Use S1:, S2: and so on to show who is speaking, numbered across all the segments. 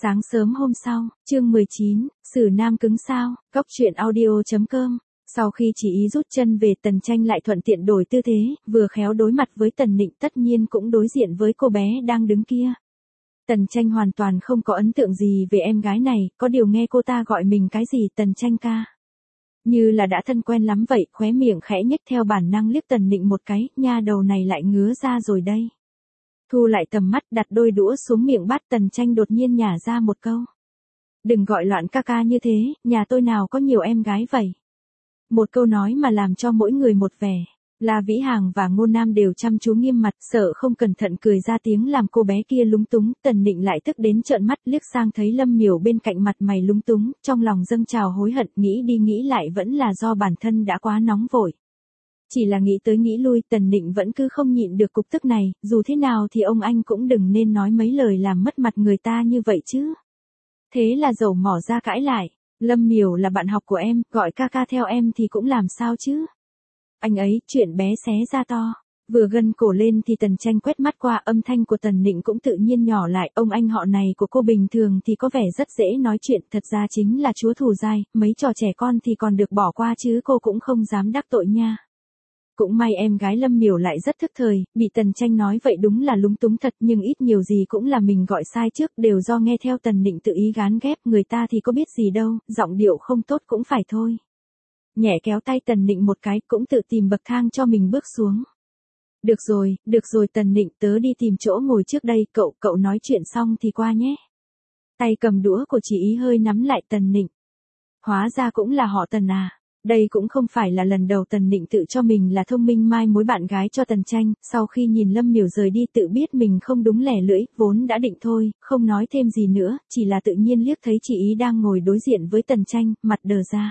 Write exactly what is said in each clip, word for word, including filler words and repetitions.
S1: Sáng sớm hôm sau, chương mười chín, Sử Nam cứng sao, Cóc truyện audio.com. Sau khi chị ý rút chân về, Tần Tranh lại thuận tiện đổi tư thế, vừa khéo đối mặt với Tần Nịnh, tất nhiên cũng đối diện với cô bé đang đứng kia. Tần Tranh hoàn toàn không có ấn tượng gì về em gái này, có điều nghe cô ta gọi mình cái gì Tần Tranh ca. Như là đã thân quen lắm vậy, khóe miệng khẽ nhếch theo bản năng liếc Tần Nịnh một cái, nha đầu này lại ngứa ra rồi đây. Thu lại tầm mắt, đặt đôi đũa xuống miệng bát, Tần Tranh đột nhiên nhả ra một câu. Đừng gọi loạn ca ca như thế, nhà tôi nào có nhiều em gái vậy. Một câu nói mà làm cho mỗi người một vẻ. La Vĩ Hàng và Ngô Nam đều chăm chú nghiêm mặt, sợ không cẩn thận cười ra tiếng làm cô bé kia lúng túng. Tần Nịnh lại tức đến trợn mắt, liếc sang thấy Lâm Miểu bên cạnh mặt mày lúng túng, trong lòng dâng trào hối hận, nghĩ đi nghĩ lại vẫn là do bản thân đã quá nóng vội. Chỉ là nghĩ tới nghĩ lui, Tần Nịnh vẫn cứ không nhịn được cục tức này, dù thế nào thì ông anh cũng đừng nên nói mấy lời làm mất mặt người ta như vậy chứ. Thế là dầu mỏ ra cãi lại, Lâm Miểu là bạn học của em, gọi ca ca theo em thì cũng làm sao chứ. Anh ấy, chuyện bé xé ra to. Vừa gân cổ lên thì Tần Tranh quét mắt qua, âm thanh của Tần Nịnh cũng tự nhiên nhỏ lại, ông anh họ này của cô bình thường thì có vẻ rất dễ nói chuyện, thật ra chính là chúa thù dai, mấy trò trẻ con thì còn được bỏ qua chứ cô cũng không dám đắc tội nha. Cũng may em gái Lâm Miểu lại rất thức thời, bị Tần Tranh nói vậy đúng là lúng túng thật, nhưng ít nhiều gì cũng là mình gọi sai trước, đều do nghe theo Tần Nịnh tự ý gán ghép, người ta thì có biết gì đâu, giọng điệu không tốt cũng phải thôi. Nhẹ kéo tay Tần Nịnh một cái, cũng tự tìm bậc thang cho mình bước xuống. Được rồi, được rồi Tần Nịnh, tớ đi tìm chỗ ngồi trước đây, cậu, cậu nói chuyện xong thì qua nhé. Tay cầm đũa của chị ý hơi nắm lại Tần Nịnh. Hóa ra cũng là họ Tần à. Đây cũng không phải là lần đầu Tần Nịnh tự cho mình là thông minh mai mối bạn gái cho Tần Tranh, sau khi nhìn Lâm Miểu rời đi tự biết mình không đúng lẻ lưỡi, vốn đã định thôi, không nói thêm gì nữa, chỉ là tự nhiên liếc thấy chị ý đang ngồi đối diện với Tần Tranh, mặt đờ ra.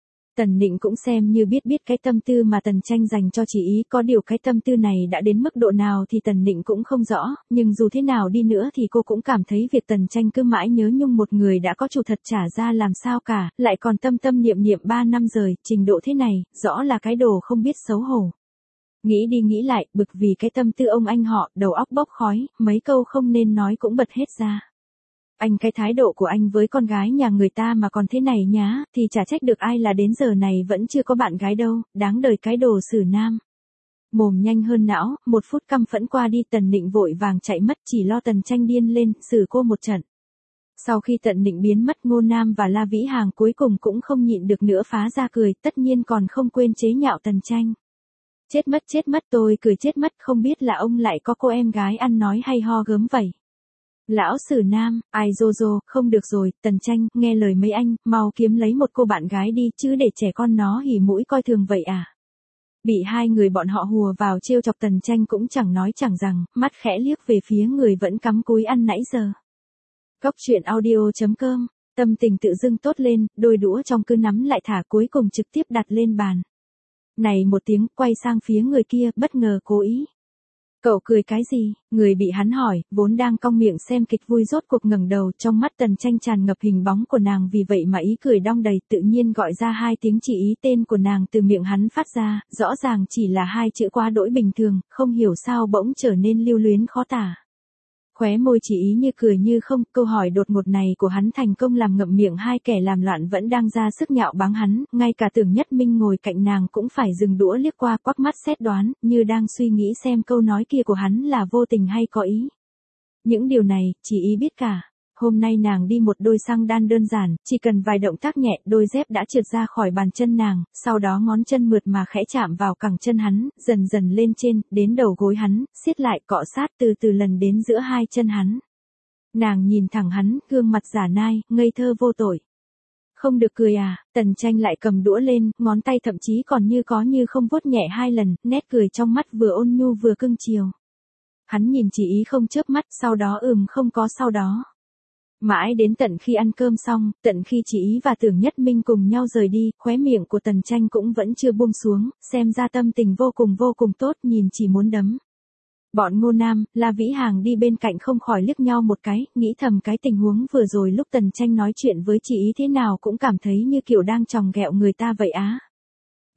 S1: Tần Nịnh cũng xem như biết biết cái tâm tư mà Tần Tranh dành cho chị ý, có điều cái tâm tư này đã đến mức độ nào thì Tần Nịnh cũng không rõ, nhưng dù thế nào đi nữa thì cô cũng cảm thấy việc Tần Tranh cứ mãi nhớ nhung một người đã có chủ thật trả ra làm sao cả, lại còn tâm tâm niệm niệm ba năm rồi, trình độ thế này, rõ là cái đồ không biết xấu hổ. Nghĩ đi nghĩ lại, bực vì cái tâm tư ông anh họ, đầu óc bốc khói, mấy câu không nên nói cũng bật hết ra. Anh, cái thái độ của anh với con gái nhà người ta mà còn thế này nhá, thì chả trách được ai là đến giờ này vẫn chưa có bạn gái đâu, đáng đời cái đồ Sử Nam. Mồm nhanh hơn não, một phút căm phẫn qua đi, Tần Nịnh vội vàng chạy mất, chỉ lo Tần Tranh điên lên, xử cô một trận. Sau khi Tần Nịnh biến mất, Ngô Nam và La Vĩ Hàng cuối cùng cũng không nhịn được nữa phá ra cười, tất nhiên còn không quên chế nhạo Tần Tranh. Chết mất chết mất, tôi cười chết mất, không biết là ông lại có cô em gái ăn nói hay ho gớm vậy. Lão Sử Nam, ai dô dô, không được rồi, Tần Tranh, nghe lời mấy anh, mau kiếm lấy một cô bạn gái đi, chứ để trẻ con nó hỉ mũi coi thường vậy à. Bị hai người bọn họ hùa vào trêu chọc, Tần Tranh cũng chẳng nói chẳng rằng, mắt khẽ liếc về phía người vẫn cắm cúi ăn nãy giờ. Cóc truyện audio.com, tâm tình tự dưng tốt lên, đôi đũa trong cứ nắm lại thả, cuối cùng trực tiếp đặt lên bàn. Này một tiếng, quay sang phía người kia, bất ngờ cố ý. Cậu cười cái gì? Người bị hắn hỏi, vốn đang cong miệng xem kịch vui rốt cuộc ngẩng đầu, trong mắt Tần Tranh tràn ngập hình bóng của nàng, vì vậy mà ý cười đong đầy, tự nhiên gọi ra hai tiếng chỉ ý, tên của nàng từ miệng hắn phát ra, rõ ràng chỉ là hai chữ quá đỗi bình thường, không hiểu sao bỗng trở nên lưu luyến khó tả. Khóe môi chỉ ý như cười như không, câu hỏi đột ngột này của hắn thành công làm ngậm miệng hai kẻ làm loạn vẫn đang ra sức nhạo báng hắn, ngay cả Tưởng Nhất Minh ngồi cạnh nàng cũng phải dừng đũa liếc qua, quắc mắt xét đoán, như đang suy nghĩ xem câu nói kia của hắn là vô tình hay có ý. Những điều này, chỉ ý biết cả. Hôm nay nàng đi một đôi xăng đan đơn giản, chỉ cần vài động tác nhẹ, đôi dép đã trượt ra khỏi bàn chân nàng, sau đó ngón chân mượt mà khẽ chạm vào cẳng chân hắn, dần dần lên trên, đến đầu gối hắn, siết lại, cọ sát từ từ lần đến giữa hai chân hắn. Nàng nhìn thẳng hắn, gương mặt giả nai, ngây thơ vô tội. Không được cười à? Tần Tranh lại cầm đũa lên, ngón tay thậm chí còn như có như không vuốt nhẹ hai lần, nét cười trong mắt vừa ôn nhu vừa cưng chiều. Hắn nhìn chỉ ý không chớp mắt, sau đó ừm không có sau đó. Mãi đến tận khi ăn cơm xong, tận khi chị ý và Tưởng Nhất Minh cùng nhau rời đi, khóe miệng của Tần Tranh cũng vẫn chưa buông xuống, xem ra tâm tình vô cùng vô cùng tốt, nhìn chỉ muốn đấm. Bọn Ngô Nam, La Vĩ Hàng đi bên cạnh không khỏi liếc nhau một cái, nghĩ thầm cái tình huống vừa rồi lúc Tần Tranh nói chuyện với chị ý thế nào cũng cảm thấy như kiểu đang chòng ghẹo người ta vậy á.